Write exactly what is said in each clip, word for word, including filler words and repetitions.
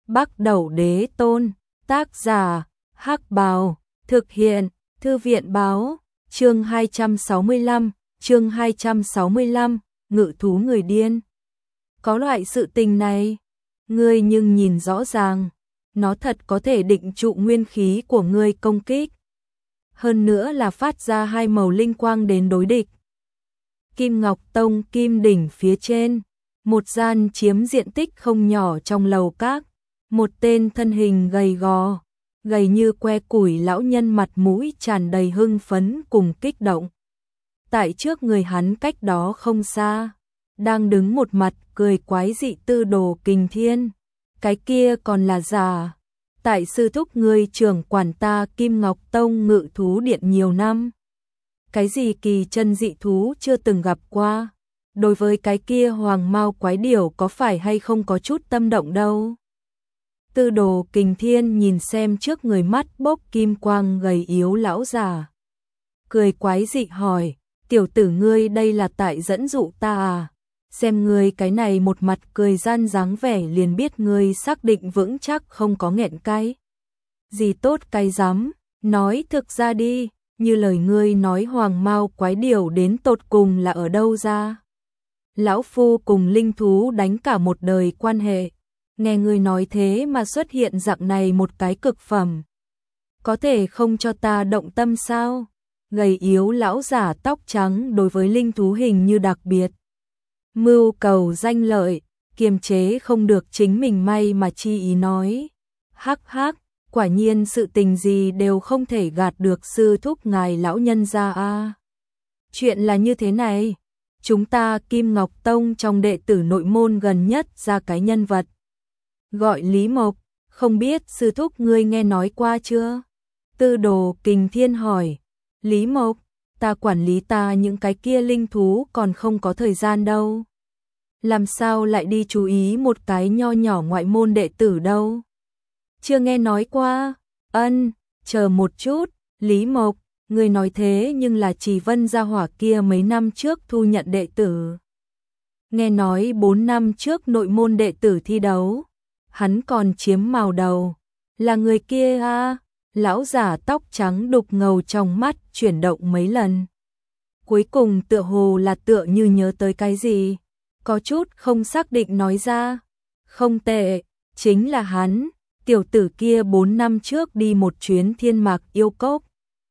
Bắc Đẩu Đế Tôn, tác giả, Hắc Bào, thực hiện, Thư viện báo, chương hai trăm sáu mươi lăm, chương hai trăm sáu mươi lăm, ngự thú người điên. Có loại sự tình này, ngươi nhưng nhìn rõ ràng, nó thật có thể định trụ nguyên khí của ngươi công kích. Hơn nữa là phát ra hai màu linh quang đến đối địch. Kim Ngọc Tông kim đỉnh phía trên, một gian chiếm diện tích không nhỏ trong lầu các, một tên thân hình gầy gò, gầy như que củi lão nhân mặt mũi tràn đầy hưng phấn cùng kích động. Tại trước người hắn cách đó không xa, đang đứng một mặt cười quái dị Tư Đồ Kình Thiên. Cái kia còn là giả. Tại sư thúc ngươi trưởng quản ta Kim Ngọc Tông ngự thú điện nhiều năm. Cái gì kỳ chân dị thú chưa từng gặp qua. Đối với cái kia hoàng mao quái điểu có phải hay không có chút tâm động đâu. Tư Đồ Kình Thiên nhìn xem trước người mắt bốc kim quang gầy yếu lão già. Cười quái dị hỏi, tiểu tử ngươi đây là tại dẫn dụ ta à? Xem ngươi cái này một mặt cười gian dáng vẻ liền biết ngươi xác định vững chắc không có nghẹn cay. Gì tốt cay rắm, nói thực ra đi, như lời ngươi nói hoàng mao quái điểu đến tột cùng là ở đâu ra? Lão phu cùng linh thú đánh cả một đời quan hệ, nghe ngươi nói thế mà xuất hiện dạng này một cái cực phẩm. Có thể không cho ta động tâm sao? Gầy yếu lão giả tóc trắng đối với linh thú hình như đặc biệt. Mưu cầu danh lợi, kiềm chế không được chính mình may mà chi ý nói. Hắc hắc, quả nhiên sự tình gì đều không thể gạt được sư thúc ngài lão nhân gia a. Chuyện là như thế này, chúng ta Kim Ngọc Tông trong đệ tử nội môn gần nhất ra cái nhân vật. Gọi Lý Mộc, không biết sư thúc ngươi nghe nói qua chưa? Tư Đồ Kình Thiên hỏi, Lý Mộc, ta quản lý ta những cái kia linh thú còn không có thời gian đâu. Làm sao lại đi chú ý một cái nho nhỏ ngoại môn đệ tử đâu? Chưa nghe nói qua. Ân, chờ một chút, Lý Mộc, người nói thế nhưng là Trì Vân gia hỏa kia mấy năm trước thu nhận đệ tử. Nghe nói bốn năm trước nội môn đệ tử thi đấu, hắn còn chiếm màu đầu. Là người kia à? Lão giả tóc trắng đục ngầu trong mắt chuyển động mấy lần. Cuối cùng tựa hồ là tựa như nhớ tới cái gì, có chút không xác định nói ra. Không tệ, chính là hắn, tiểu tử kia bốn năm trước đi một chuyến Thiên Mạc Yêu Cốc.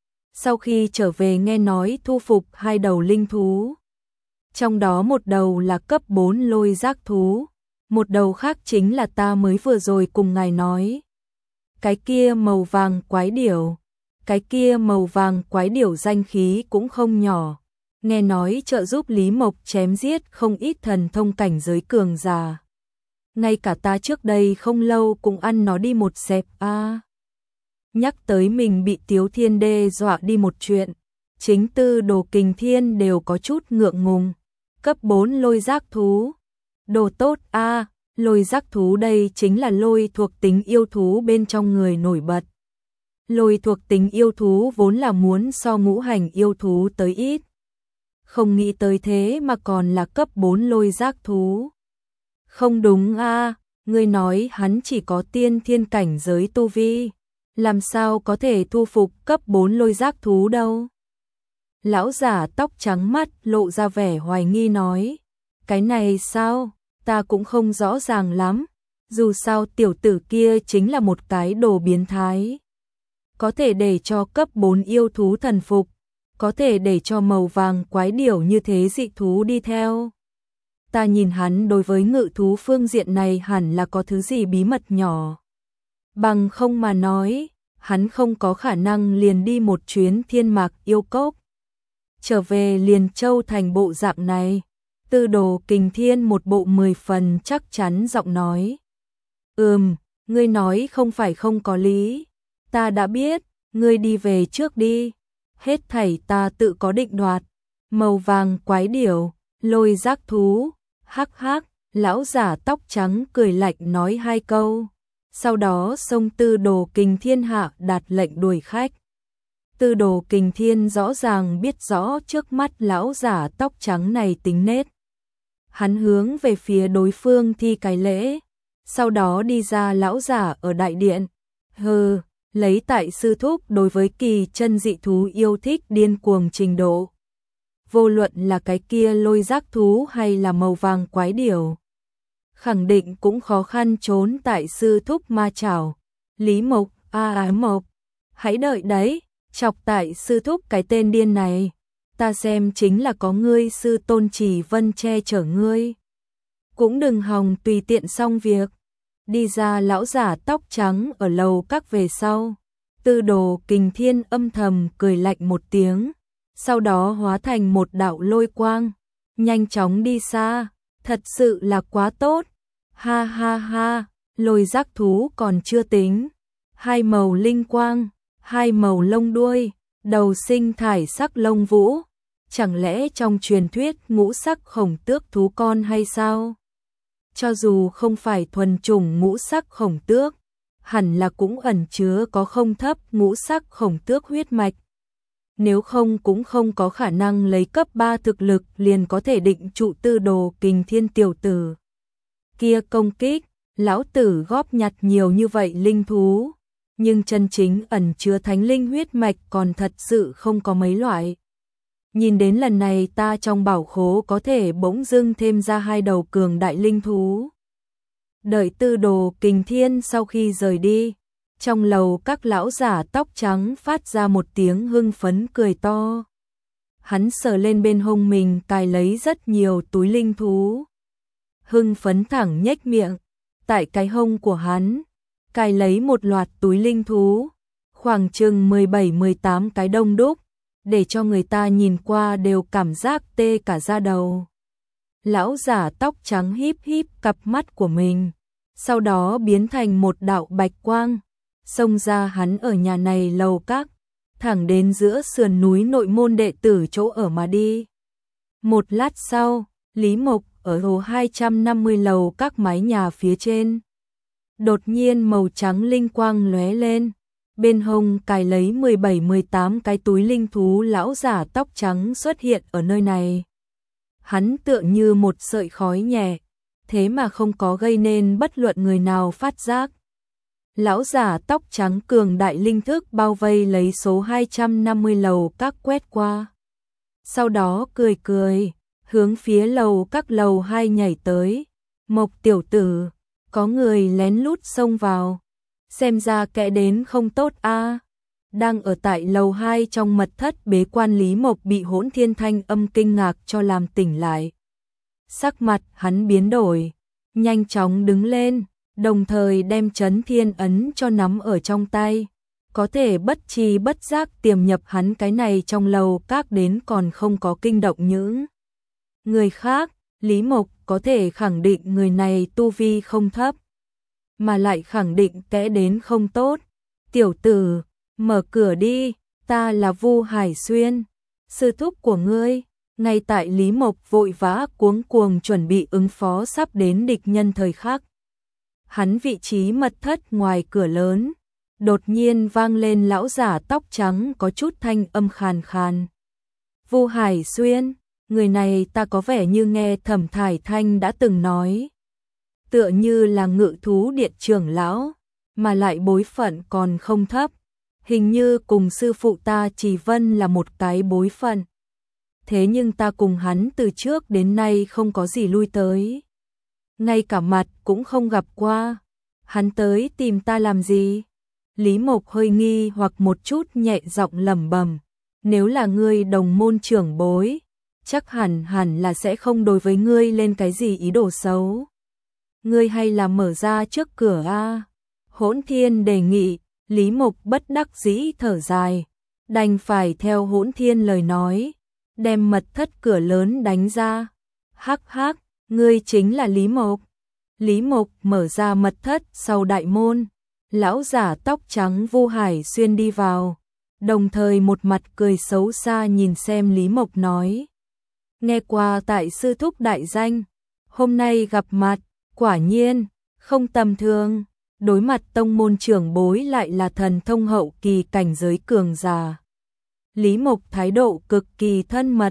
Sau khi trở về nghe nói thu phục hai đầu linh thú. Trong đó một đầu là cấp bốn lôi giác thú, một đầu khác chính là ta mới vừa rồi cùng ngài nói. Cái kia màu vàng quái điểu, cái kia màu vàng quái điểu danh khí cũng không nhỏ. Nghe nói trợ giúp Lý Mộc chém giết không ít thần thông cảnh giới cường giả. Ngay cả ta trước đây không lâu cũng ăn nó đi một xẹp a. À. Nhắc tới mình bị Tiếu Thiên đe dọa đi một chuyện, chính Tư Đồ Kình Thiên đều có chút ngượng ngùng. Cấp bốn lôi giác thú, đồ tốt a. À. Lôi giác thú đây chính là lôi thuộc tính yêu thú bên trong người nổi bật. Lôi thuộc tính yêu thú vốn là muốn so ngũ hành yêu thú tới ít. Không nghĩ tới thế mà còn là cấp bốn lôi giác thú. Không đúng a, à, ngươi nói hắn chỉ có tiên thiên cảnh giới tu vi, làm sao có thể thu phục cấp bốn lôi giác thú đâu? Lão giả tóc trắng mắt lộ ra vẻ hoài nghi nói, cái này sao? Ta cũng không rõ ràng lắm, dù sao tiểu tử kia chính là một cái đồ biến thái. Có thể để cho cấp bốn yêu thú thần phục, có thể để cho màu vàng quái điểu như thế dị thú đi theo. Ta nhìn hắn đối với ngự thú phương diện này hẳn là có thứ gì bí mật nhỏ. Bằng không mà nói, hắn không có khả năng liền đi một chuyến Thiên Mạc Yêu Cốc. Trở về liền châu thành bộ dạng này. Tư Đồ Kình Thiên một bộ mười phần chắc chắn giọng nói. Ừm, ngươi nói không phải không có lý. Ta đã biết, ngươi đi về trước đi. Hết thảy ta tự có định đoạt. Màu vàng quái điểu, lôi giác thú, hắc hắc, lão giả tóc trắng cười lạnh nói hai câu. Sau đó xông Tư Đồ Kình Thiên hạ đạt lệnh đuổi khách. Tư Đồ Kình Thiên rõ ràng biết rõ trước mắt lão giả tóc trắng này tính nết. Hắn hướng về phía đối phương thi cái lễ, Sau đó đi ra lão giả ở đại điện. Hừ, lấy tại sư thúc đối với kỳ chân dị thú yêu thích điên cuồng trình độ. Vô luận là cái kia lôi giác thú hay là màu vàng quái điểu, khẳng định cũng khó khăn trốn tại sư thúc ma chảo. Lý Mộc, a à, Mộc, hãy đợi đấy, chọc tại sư thúc cái tên điên này, ta xem chính là có ngươi sư tôn Chỉ Vân che chở ngươi. Cũng đừng hòng tùy tiện xong việc. Đi ra lão giả tóc trắng ở lầu các về sau. Tư Đồ Kình Thiên âm thầm cười lạnh một tiếng, sau đó hóa thành một đạo lôi quang, nhanh chóng đi xa, thật sự là quá tốt. Ha ha ha, lôi giác thú còn chưa tính, hai màu linh quang, hai màu lông đuôi, đầu sinh thải sắc lông vũ, chẳng lẽ trong truyền thuyết ngũ sắc khổng tước thú con hay sao? Cho dù không phải thuần chủng ngũ sắc khổng tước, hẳn là cũng ẩn chứa có không thấp ngũ sắc khổng tước huyết mạch. Nếu không cũng không có khả năng lấy cấp ba thực lực liền có thể định trụ Tư Đồ Kình Thiên tiểu tử kia công kích. Lão tử góp nhặt nhiều như vậy linh thú, nhưng chân chính ẩn chứa thánh linh huyết mạch còn thật sự không có mấy loại. Nhìn đến lần này ta trong bảo khố có thể bỗng dưng thêm ra hai đầu cường đại linh thú. Đợi Tư Đồ Kình Thiên sau khi rời đi, trong lầu các lão giả tóc trắng phát ra một tiếng hưng phấn cười to. Hắn sờ lên bên hông mình cài lấy rất nhiều túi linh thú. Hưng phấn thẳng nhếch miệng, tại cái hông của hắn cài lấy một loạt túi linh thú, khoảng chừng mười bảy mười tám cái đông đúc, để cho người ta nhìn qua đều cảm giác tê cả da đầu. Lão giả tóc trắng híp híp cặp mắt của mình, sau đó biến thành một đạo bạch quang, xông ra hắn ở nhà này lầu các, thẳng đến giữa sườn núi nội môn đệ tử chỗ ở mà đi. Một lát sau, Lý Mộc ở hồ hai trăm năm mươi lầu các mái nhà phía trên. Đột nhiên màu trắng linh quang lóe lên, bên hông cài lấy mười bảy mười tám cái túi linh thú lão giả tóc trắng xuất hiện ở nơi này. Hắn tựa như một sợi khói nhẹ, thế mà không có gây nên bất luận người nào phát giác. Lão giả tóc trắng cường đại linh thức bao vây lấy số hai trăm năm mươi lầu các quét qua. Sau đó cười cười, hướng phía lầu các lầu hai nhảy tới. Mộc tiểu tử, có người lén lút xông vào, xem ra kẻ đến không tốt a. Đang ở tại lầu hai trong mật thất bế quan Lý Mộc bị Hỗn Thiên thanh âm kinh ngạc cho làm tỉnh lại. Sắc mặt hắn biến đổi, nhanh chóng đứng lên, đồng thời đem Chấn Thiên ấn cho nắm ở trong tay, có thể bất tri bất giác tiềm nhập hắn cái này trong lầu các đến còn không có kinh động những người khác. Lý Mộc có thể khẳng định người này tu vi không thấp, mà lại khẳng định kẻ đến không tốt. Tiểu tử, mở cửa đi, ta là Vu Hải Xuyên, sư thúc của ngươi. Ngay tại Lý Mộc vội vã cuống cuồng chuẩn bị ứng phó sắp đến địch nhân thời khắc, hắn vị trí mật thất ngoài cửa lớn, đột nhiên vang lên lão giả tóc trắng có chút thanh âm khàn khàn. Vu Hải Xuyên, người này ta có vẻ như nghe Thẩm Thải Thanh đã từng nói. Tựa như là Ngự Thú Điện trưởng lão, mà lại bối phận còn không thấp. Hình như cùng sư phụ ta Chỉ Vân là một cái bối phận. Thế nhưng ta cùng hắn từ trước đến nay không có gì lui tới. Ngay cả mặt cũng không gặp qua. Hắn tới tìm ta làm gì? Lý Mộc hơi nghi hoặc một chút nhẹ giọng lẩm bẩm. Nếu là ngươi đồng môn trưởng bối, chắc hẳn hẳn là sẽ không đối với ngươi lên cái gì ý đồ xấu. Ngươi hay là mở ra trước cửa a? Hỗn Thiên đề nghị. Lý Mộc bất đắc dĩ thở dài, đành phải theo Hỗn Thiên lời nói, đem mật thất cửa lớn đánh ra. Hắc hắc, ngươi chính là Lý Mộc. Lý Mộc mở ra mật thất sau đại môn, lão giả tóc trắng Vu Hải Xuyên đi vào, đồng thời một mặt cười xấu xa nhìn xem Lý Mộc nói. Nghe qua tại sư thúc đại danh, hôm nay gặp mặt, quả nhiên, không tầm thường. Đối mặt tông môn trưởng bối lại là thần thông hậu kỳ cảnh giới cường giả. Lý Mộc thái độ cực kỳ thân mật,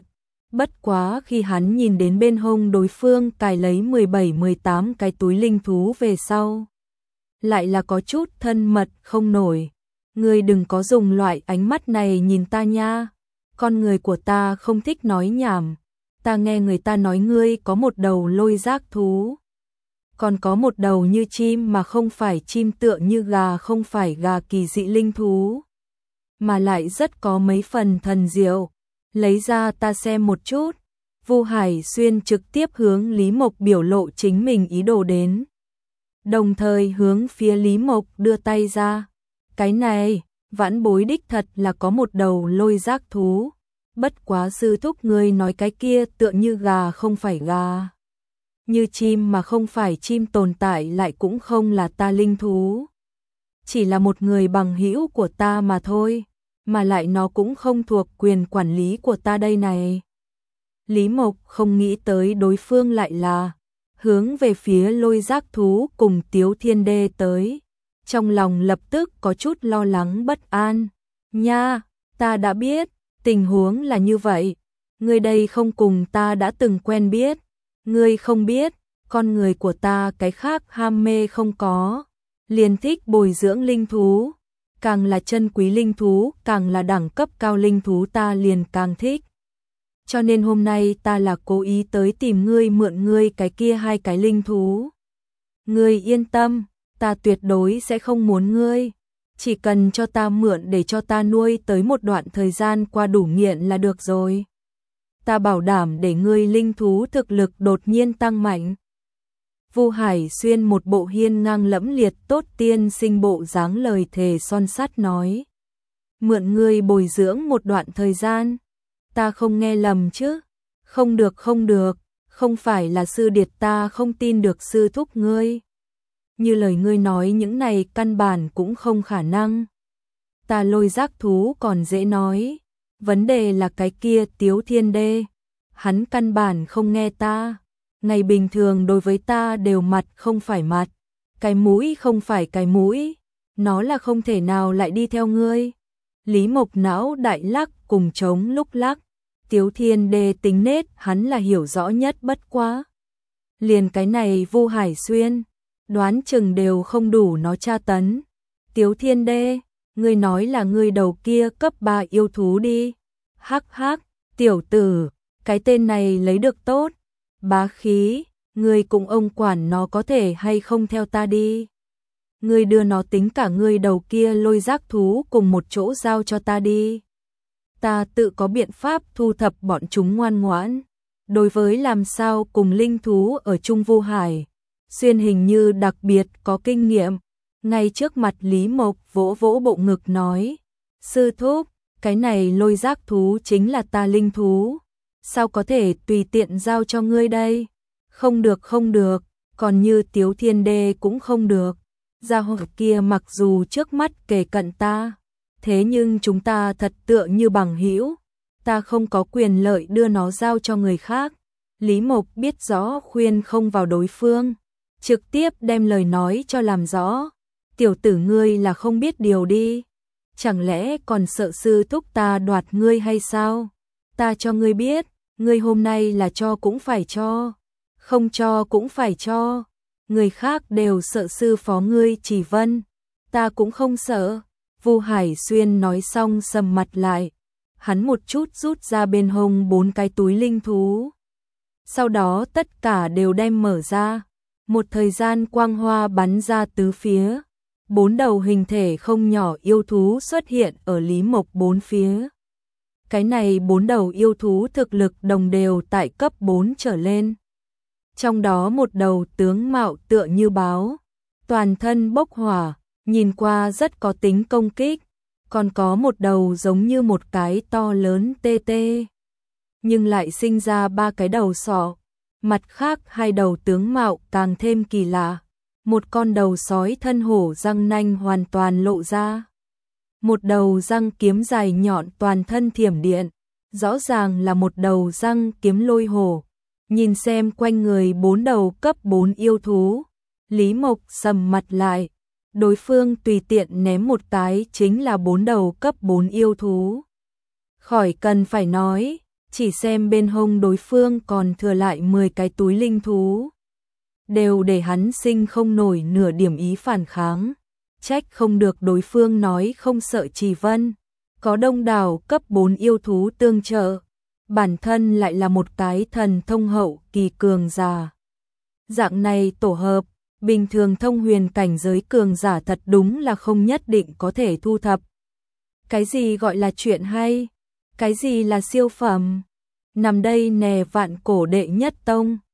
Bất quá khi hắn nhìn đến bên hông đối phương cài lấy mười bảy mười tám cái túi linh thú về sau, lại là có chút thân mật không nổi. Ngươi đừng có dùng loại ánh mắt này nhìn ta nha, con người của ta không thích nói nhảm. Ta nghe người ta nói ngươi có một đầu lôi giác thú, còn có một đầu như chim mà không phải chim, tựa như gà không phải gà, kỳ dị linh thú, mà lại rất có mấy phần thần diệu. Lấy ra ta xem một chút. Vu Hải Xuyên trực tiếp hướng Lý Mộc biểu lộ chính mình ý đồ đến, đồng thời hướng phía Lý Mộc đưa tay ra. Cái này, vãn bối đích thật là có một đầu lôi giác thú, bất quá sư thúc ngươi nói cái kia tựa như gà không phải gà, như chim mà không phải chim, tồn tại lại cũng không là ta linh thú, chỉ là một người bằng hữu của ta mà thôi, mà lại nó cũng không thuộc quyền quản lý của ta đây này. Lý Mộc không nghĩ tới đối phương lại là hướng về phía lôi giác thú cùng Tiếu Thiên Đê tới, trong lòng lập tức có chút lo lắng bất an. Nha, ta đã biết, tình huống là như vậy, ngươi đây không cùng ta đã từng quen biết, ngươi không biết, con người của ta cái khác ham mê không có, liền thích bồi dưỡng linh thú, càng là chân quý linh thú, càng là đẳng cấp cao linh thú ta liền càng thích. Cho nên hôm nay ta là cố ý tới tìm ngươi mượn ngươi cái kia hai cái linh thú. Ngươi yên tâm, ta tuyệt đối sẽ không muốn ngươi, chỉ cần cho ta mượn để cho ta nuôi tới một đoạn thời gian qua đủ nghiện là được rồi. Ta bảo đảm để ngươi linh thú thực lực đột nhiên tăng mạnh. Vu Hải Xuyên một bộ hiên ngang lẫm liệt tốt tiên sinh bộ dáng, lời thề son sắt nói. Mượn ngươi bồi dưỡng một đoạn thời gian. Ta không nghe lầm chứ? Không được không được, không phải là sư điệt, ta không tin được sư thúc ngươi. Như lời ngươi nói những này căn bản cũng không khả năng. Ta lôi giác thú còn dễ nói, vấn đề là cái kia Tiếu Thiên Đê, hắn căn bản không nghe ta. Ngày bình thường đối với ta đều mặt không phải mặt, cái mũi không phải cái mũi, nó là không thể nào lại đi theo ngươi. Lý Mộc não đại lắc cùng trống lúc lắc, Tiếu Thiên Đê tính nết hắn là hiểu rõ nhất, bất quá liền cái này Vu Hải Xuyên, đoán chừng đều không đủ nó tra tấn. Tiếu Thiên Đê, ngươi nói là ngươi đầu kia cấp ba yêu thú đi. Hắc hắc, tiểu tử, cái tên này lấy được tốt. Bá khí, ngươi cùng ông quản nó có thể hay không theo ta đi. Ngươi đưa nó tính cả ngươi đầu kia lôi giác thú cùng một chỗ giao cho ta đi. Ta tự có biện pháp thu thập bọn chúng ngoan ngoãn. Đối với làm sao cùng linh thú ở Trung Vu Hải Xuyên hình như đặc biệt có kinh nghiệm. Ngay trước mặt Lý Mộc vỗ vỗ bộ ngực nói, sư thúc, cái này lôi giác thú chính là ta linh thú, sao có thể tùy tiện giao cho ngươi đây? Không được không được, còn như Tiếu Thiên Đê cũng không được. Gia hỏa kia mặc dù trước mắt kề cận ta, thế nhưng chúng ta thật tựa như bằng hữu, ta không có quyền lợi đưa nó giao cho người khác. Lý Mộc biết rõ khuyên không vào đối phương, trực tiếp đem lời nói cho làm rõ. Tiểu tử ngươi là không biết điều đi, chẳng lẽ còn sợ sư thúc ta đoạt ngươi hay sao? Ta cho ngươi biết, ngươi hôm nay là cho cũng phải cho, không cho cũng phải cho. Người khác đều sợ sư phó ngươi Chỉ Vân, ta cũng không sợ. Vu Hải Xuyên nói xong sầm mặt lại, hắn một chút rút ra bên hông bốn cái túi linh thú, sau đó tất cả đều đem mở ra. Một thời gian quang hoa bắn ra tứ phía, bốn đầu hình thể không nhỏ yêu thú xuất hiện ở Lý Mộc bốn phía. Cái này bốn đầu yêu thú thực lực đồng đều tại cấp bốn trở lên. Trong đó một đầu tướng mạo tựa như báo, toàn thân bốc hỏa, nhìn qua rất có tính công kích, còn có một đầu giống như một cái to lớn tê tê, nhưng lại sinh ra ba cái đầu sọ. Mặt khác hai đầu tướng mạo càng thêm kỳ lạ, một con đầu sói thân hổ răng nanh hoàn toàn lộ ra, một đầu răng kiếm dài nhọn toàn thân thiểm điện, rõ ràng là một đầu răng kiếm lôi hổ. Nhìn xem quanh người bốn đầu cấp bốn yêu thú, Lý Mộc sầm mặt lại, đối phương tùy tiện ném một cái chính là bốn đầu cấp bốn yêu thú. Khỏi cần phải nói, chỉ xem bên hông đối phương còn thừa lại mười cái túi linh thú. Đều để hắn sinh không nổi nửa điểm ý phản kháng. Trách không được đối phương nói không sợ Trì Vân. Có đông đảo cấp bốn yêu thú tương trợ. Bản thân lại là một cái thần thông hậu kỳ cường giả. Dạng này tổ hợp, bình thường thông huyền cảnh giới cường giả thật đúng là không nhất định có thể thu thập. Cái gì gọi là chuyện hay? Cái gì là siêu phẩm? Nằm đây nè vạn cổ đệ nhất tông.